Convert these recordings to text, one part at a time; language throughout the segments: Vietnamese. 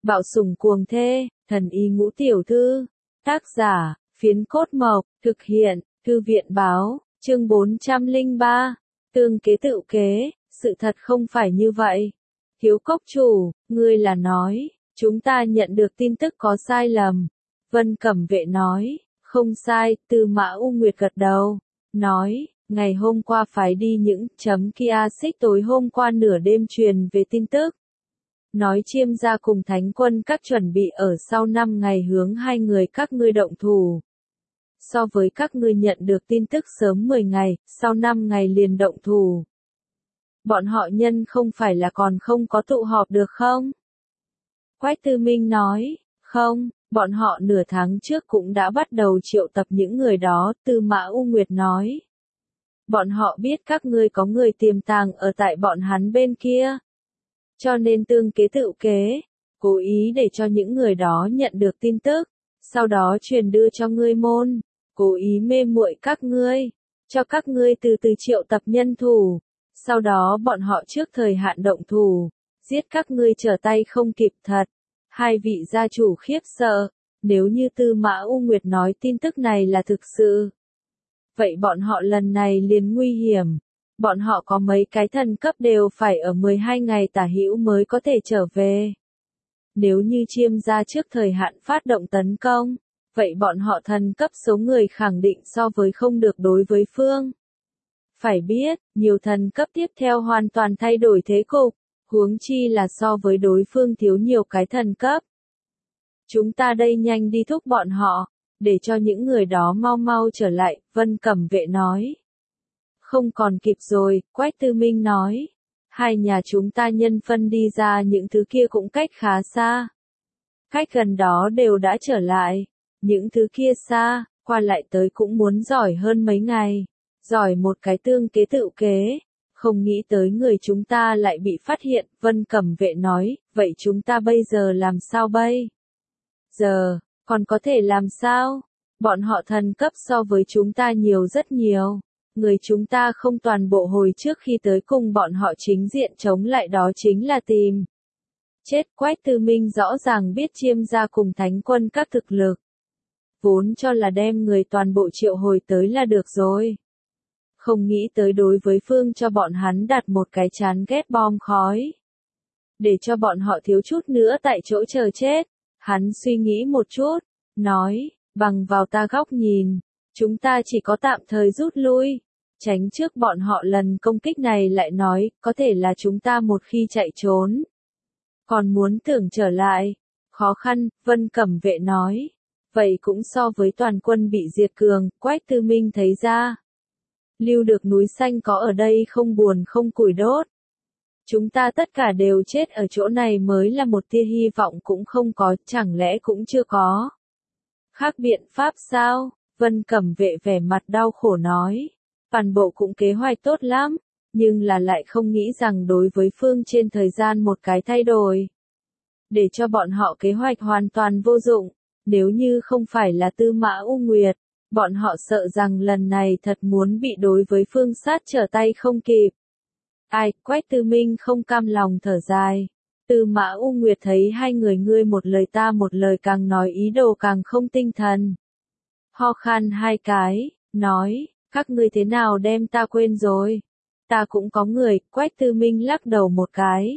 Bạo sủng cuồng thê, thần y ngũ tiểu thư. Tác giả, Phiến Cốt Mộc, thực hiện, Thư viện báo, chương 403. Tương kế tự kế, sự thật không phải như vậy. Thiếu cốc chủ, ngươi là nói, chúng ta nhận được tin tức có sai lầm. Vân Cẩm Vệ nói, không sai, Tư Mã U Nguyệt gật đầu, nói, ngày hôm qua phải đi những kia xích tối hôm qua nửa đêm truyền về tin tức. Nói Chiêm gia cùng Thánh quân các chuẩn bị ở sau 5 ngày hướng hai người các ngươi động thủ. So với các ngươi nhận được tin tức sớm 10 ngày, sau 5 ngày liền động thủ. Bọn họ nhân không phải là còn không có tụ họp được không? Quách Tư Minh nói, không, bọn họ nửa tháng trước cũng đã bắt đầu triệu tập những người đó, Tư Mã U Nguyệt nói. Bọn họ biết các ngươi có người tiềm tàng ở tại bọn hắn bên kia. Cho nên tương kế tự kế, cố ý để cho những người đó nhận được tin tức, sau đó truyền đưa cho ngươi môn, cố ý mê muội các ngươi, cho các ngươi từ từ triệu tập nhân thủ, sau đó bọn họ trước thời hạn động thủ, giết các ngươi trở tay không kịp thật. Hai vị gia chủ khiếp sợ, nếu như Tư Mã U Nguyệt nói tin tức này là thực sự. Vậy bọn họ lần này liền nguy hiểm. Bọn họ có mấy cái thần cấp đều phải ở 12 ngày tả hữu mới có thể trở về. Nếu như Chiêm gia trước thời hạn phát động tấn công, vậy bọn họ thần cấp số người khẳng định so với không được đối với phương. Phải biết, nhiều thần cấp tiếp theo hoàn toàn thay đổi thế cục, huống chi là so với đối phương thiếu nhiều cái thần cấp. Chúng ta đây nhanh đi thúc bọn họ, để cho những người đó mau mau trở lại, Vân Cẩm Vệ nói. Không còn kịp rồi, Quách Tư Minh nói. Hai nhà chúng ta nhân phân đi ra những thứ kia cũng cách khá xa. Cách gần đó đều đã trở lại. Những thứ kia xa, qua lại tới cũng muốn giỏi hơn mấy ngày. Giỏi một cái tương kế tự kế. Không nghĩ tới người chúng ta lại bị phát hiện, Vân Cẩm Vệ nói, vậy chúng ta bây giờ làm sao bây? Giờ, còn có thể làm sao? Bọn họ thần cấp so với chúng ta nhiều rất nhiều. Người chúng ta không toàn bộ hồi trước khi tới cùng bọn họ chính diện chống lại đó chính là tìm. Chết. Quách Tư Minh rõ ràng biết Chiêm gia cùng Thánh quân các thực lực. Vốn cho là đem người toàn bộ triệu hồi tới là được rồi. Không nghĩ tới đối với phương cho bọn hắn đặt một cái chán ghét bom khói. Để cho bọn họ thiếu chút nữa tại chỗ chờ chết. Hắn suy nghĩ một chút, nói, bằng vào ta góc nhìn, chúng ta chỉ có tạm thời rút lui. Tránh trước bọn họ lần công kích này lại nói, có thể là chúng ta một khi chạy trốn. Còn muốn tưởng trở lại, khó khăn, Vân Cẩm Vệ nói. Vậy cũng so với toàn quân bị diệt cường, Quách Tư Minh thấy ra. Lưu được núi xanh có ở đây không buồn không củi đốt. Chúng ta tất cả đều chết ở chỗ này mới là một tia hy vọng cũng không có, chẳng lẽ cũng chưa có. Khác biện pháp sao? Vân Cẩm Vệ vẻ mặt đau khổ nói. Toàn bộ cũng kế hoạch tốt lắm, nhưng là lại không nghĩ rằng đối với phương trên thời gian một cái thay đổi. Để cho bọn họ kế hoạch hoàn toàn vô dụng, nếu như không phải là Tư Mã U Nguyệt, bọn họ sợ rằng lần này thật muốn bị đối với phương sát trở tay không kịp. Ai, Quách Tư Minh không cam lòng thở dài. Tư Mã U Nguyệt thấy hai người ngươi một lời ta một lời càng nói ý đồ càng không tinh thần. Ho khan hai cái, nói. Các ngươi thế nào đem ta quên rồi? Ta cũng có người, Quách Tư Minh lắc đầu một cái.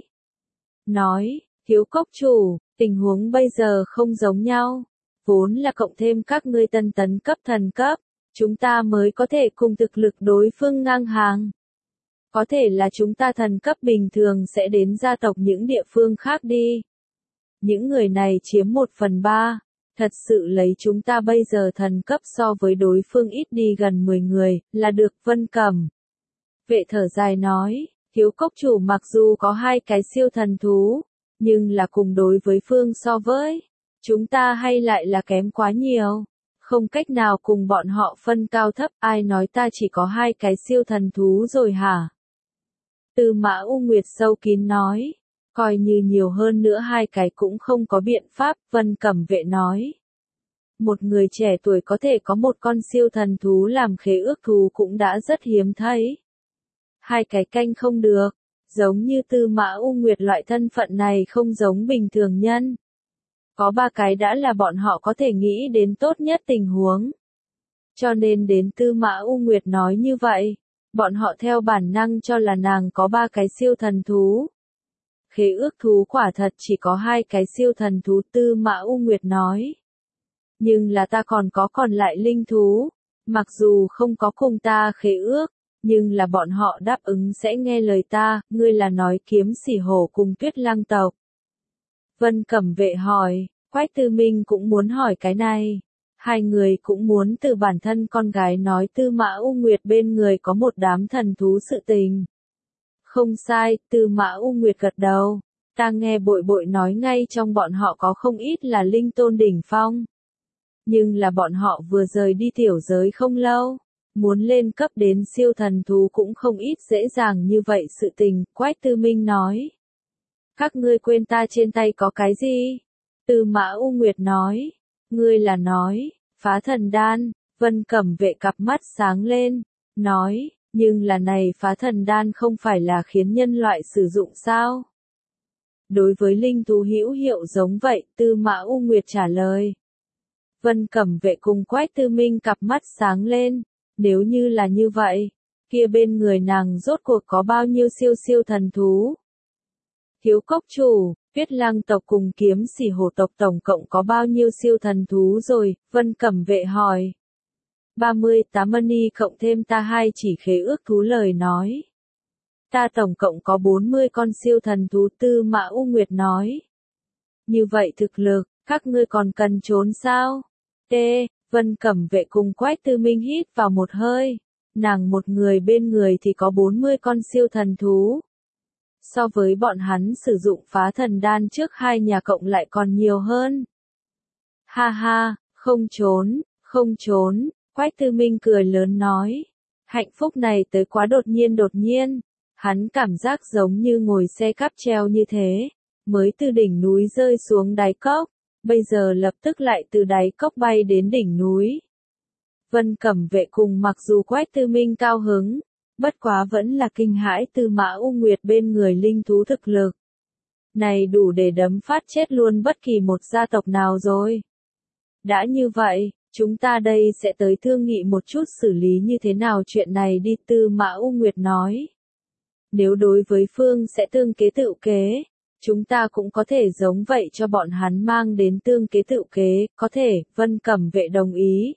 Nói, thiếu cốc chủ, tình huống bây giờ không giống nhau. Vốn là cộng thêm các ngươi tân tấn cấp thần cấp, chúng ta mới có thể cùng thực lực đối phương ngang hàng. Có thể là chúng ta thần cấp bình thường sẽ đến gia tộc những địa phương khác đi. Những người này chiếm 1/3. Thật sự lấy chúng ta bây giờ thần cấp so với đối phương ít đi gần 10 người, là được. Vân Cẩm Vệ thở dài nói, thiếu cốc chủ mặc dù có hai cái siêu thần thú, nhưng là cùng đối với phương so với, chúng ta hay lại là kém quá nhiều. Không cách nào cùng bọn họ phân cao thấp, ai nói ta chỉ có hai cái siêu thần thú rồi hả? Tư Mã U Nguyệt sâu kín nói. Coi như nhiều hơn nữa hai cái cũng không có biện pháp, Vân Cẩm Vệ nói. Một người trẻ tuổi có thể có một con siêu thần thú làm khế ước thú cũng đã rất hiếm thấy. Hai cái canh không được, giống như Tư Mã U Nguyệt loại thân phận này không giống bình thường nhân, Có 3 cái đã là bọn họ có thể nghĩ đến tốt nhất tình huống. Cho nên đến Tư Mã U Nguyệt nói như vậy, bọn họ theo bản năng cho là nàng có 3 cái siêu thần thú. Khế ước thú quả thật chỉ có 2 cái siêu thần thú, Tư Mã U Nguyệt nói. Nhưng là ta còn có còn lại linh thú, mặc dù không có cùng ta khế ước, nhưng là bọn họ đáp ứng sẽ nghe lời ta, ngươi là nói Kiếm Sỉ Hổ cùng Tuyết Lăng tộc. Vân Cẩm Vệ hỏi, Quách Tư Minh cũng muốn hỏi cái này. Hai người cũng muốn từ bản thân con gái nói Tư Mã U Nguyệt bên người có một đám thần thú sự tình. Không sai, Tư Mã U Nguyệt gật đầu. Ta nghe bội bội nói ngay trong bọn họ có không ít là linh tôn đỉnh phong. Nhưng là bọn họ vừa rời đi tiểu giới không lâu. Muốn lên cấp đến siêu thần thú cũng không ít dễ dàng như vậy sự tình, Quách Tư Minh nói. Các ngươi quên ta trên tay có cái gì? Tư Mã U Nguyệt nói. Ngươi là nói, phá thần đan, Vân Cẩm Vệ cặp mắt sáng lên, nói, nhưng là này phá thần đan không phải là khiến nhân loại sử dụng sao? Đối với linh thú hữu hiệu giống vậy, Tư Mã U Nguyệt trả lời. Vân Cẩm Vệ cùng Quách Tư Minh cặp mắt sáng lên, nếu như là như vậy, kia bên người nàng rốt cuộc có bao nhiêu siêu thần thú? Thiếu Cốc Chủ, Tuyết Lăng tộc cùng Kiếm Sỉ Hổ tộc tổng cộng có bao nhiêu siêu thần thú rồi? Vân Cẩm Vệ hỏi. 38 mani cộng thêm ta 2 chỉ khế ước thú lời nói. Ta tổng cộng có 40 con siêu thần thú, Tư Mã U Nguyệt nói. Như vậy thực lực, các ngươi còn cần trốn sao? Vân Cẩm Vệ cùng Quách Tư Minh hít vào một hơi. Nàng một người bên người thì có 40 con siêu thần thú. So với bọn hắn sử dụng phá thần đan trước 2 nhà cộng lại còn nhiều hơn. Ha ha, không trốn, Quách Tư Minh cười lớn nói. Hạnh phúc này tới quá đột nhiên, hắn cảm giác giống như ngồi xe cáp treo như thế, mới từ đỉnh núi rơi xuống đáy cốc, bây giờ lập tức lại từ đáy cốc bay đến đỉnh núi. Vân Cẩm Vệ cùng mặc dù Quách Tư Minh cao hứng, bất quá vẫn là kinh hãi Tư Mã U Nguyệt bên người linh thú thực lực. Này đủ để đấm phát chết luôn bất kỳ một gia tộc nào rồi. Đã như vậy, chúng ta đây sẽ tới thương nghị một chút xử lý như thế nào chuyện này đi, Tư Mã U Nguyệt nói. Nếu đối với phương sẽ tương kế tự kế, chúng ta cũng có thể giống vậy cho bọn hắn mang đến tương kế tự kế, có thể, Vân Cẩm Vệ đồng ý.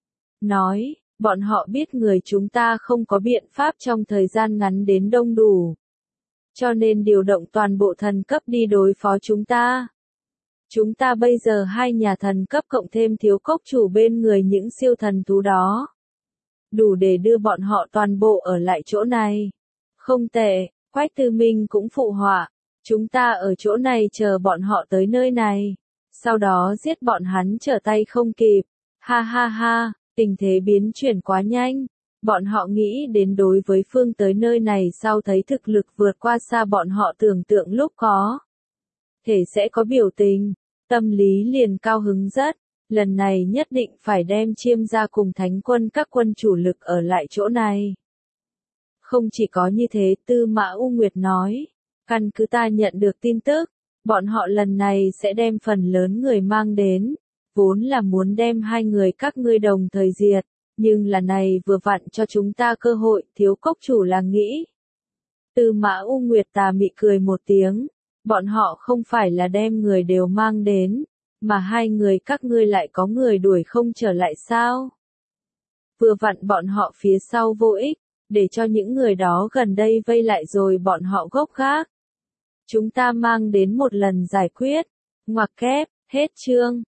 Nói, bọn họ biết người chúng ta không có biện pháp trong thời gian ngắn đến đông đủ. Cho nên điều động toàn bộ thần cấp đi đối phó chúng ta. Chúng ta bây giờ 2 nhà thần cấp cộng thêm Thiếu Cốc Chủ bên người những siêu thần thú đó. Đủ để đưa bọn họ toàn bộ ở lại chỗ này. Không tệ, Quách Tư Minh cũng phụ họa. Chúng ta ở chỗ này chờ bọn họ tới nơi này. Sau đó giết bọn hắn trở tay không kịp. Ha ha ha, tình thế biến chuyển quá nhanh. Bọn họ nghĩ đến đối với phương tới nơi này sau thấy thực lực vượt qua xa bọn họ tưởng tượng lúc có. Thể sẽ có biểu tình. Tâm lý liền cao hứng rất, lần này nhất định phải đem Chiêm gia cùng Thánh quân các quân chủ lực ở lại chỗ này. Không chỉ có như thế, Tư Mã U Nguyệt nói, căn cứ ta nhận được tin tức, bọn họ lần này sẽ đem phần lớn người mang đến, vốn là muốn đem 2 người các ngươi đồng thời diệt, nhưng là này vừa vặn cho chúng ta cơ hội, Thiếu Cốc Chủ là nghĩ. Tư Mã U Nguyệt tà mị cười một tiếng. Bọn họ không phải là đem người đều mang đến, mà 2 người các ngươi lại có người đuổi không trở lại sao? Vừa vặn bọn họ phía sau vô ích, để cho những người đó gần đây vây lại rồi bọn họ gốc gác. Chúng ta mang đến một lần giải quyết. Ngoặc kép, hết chương.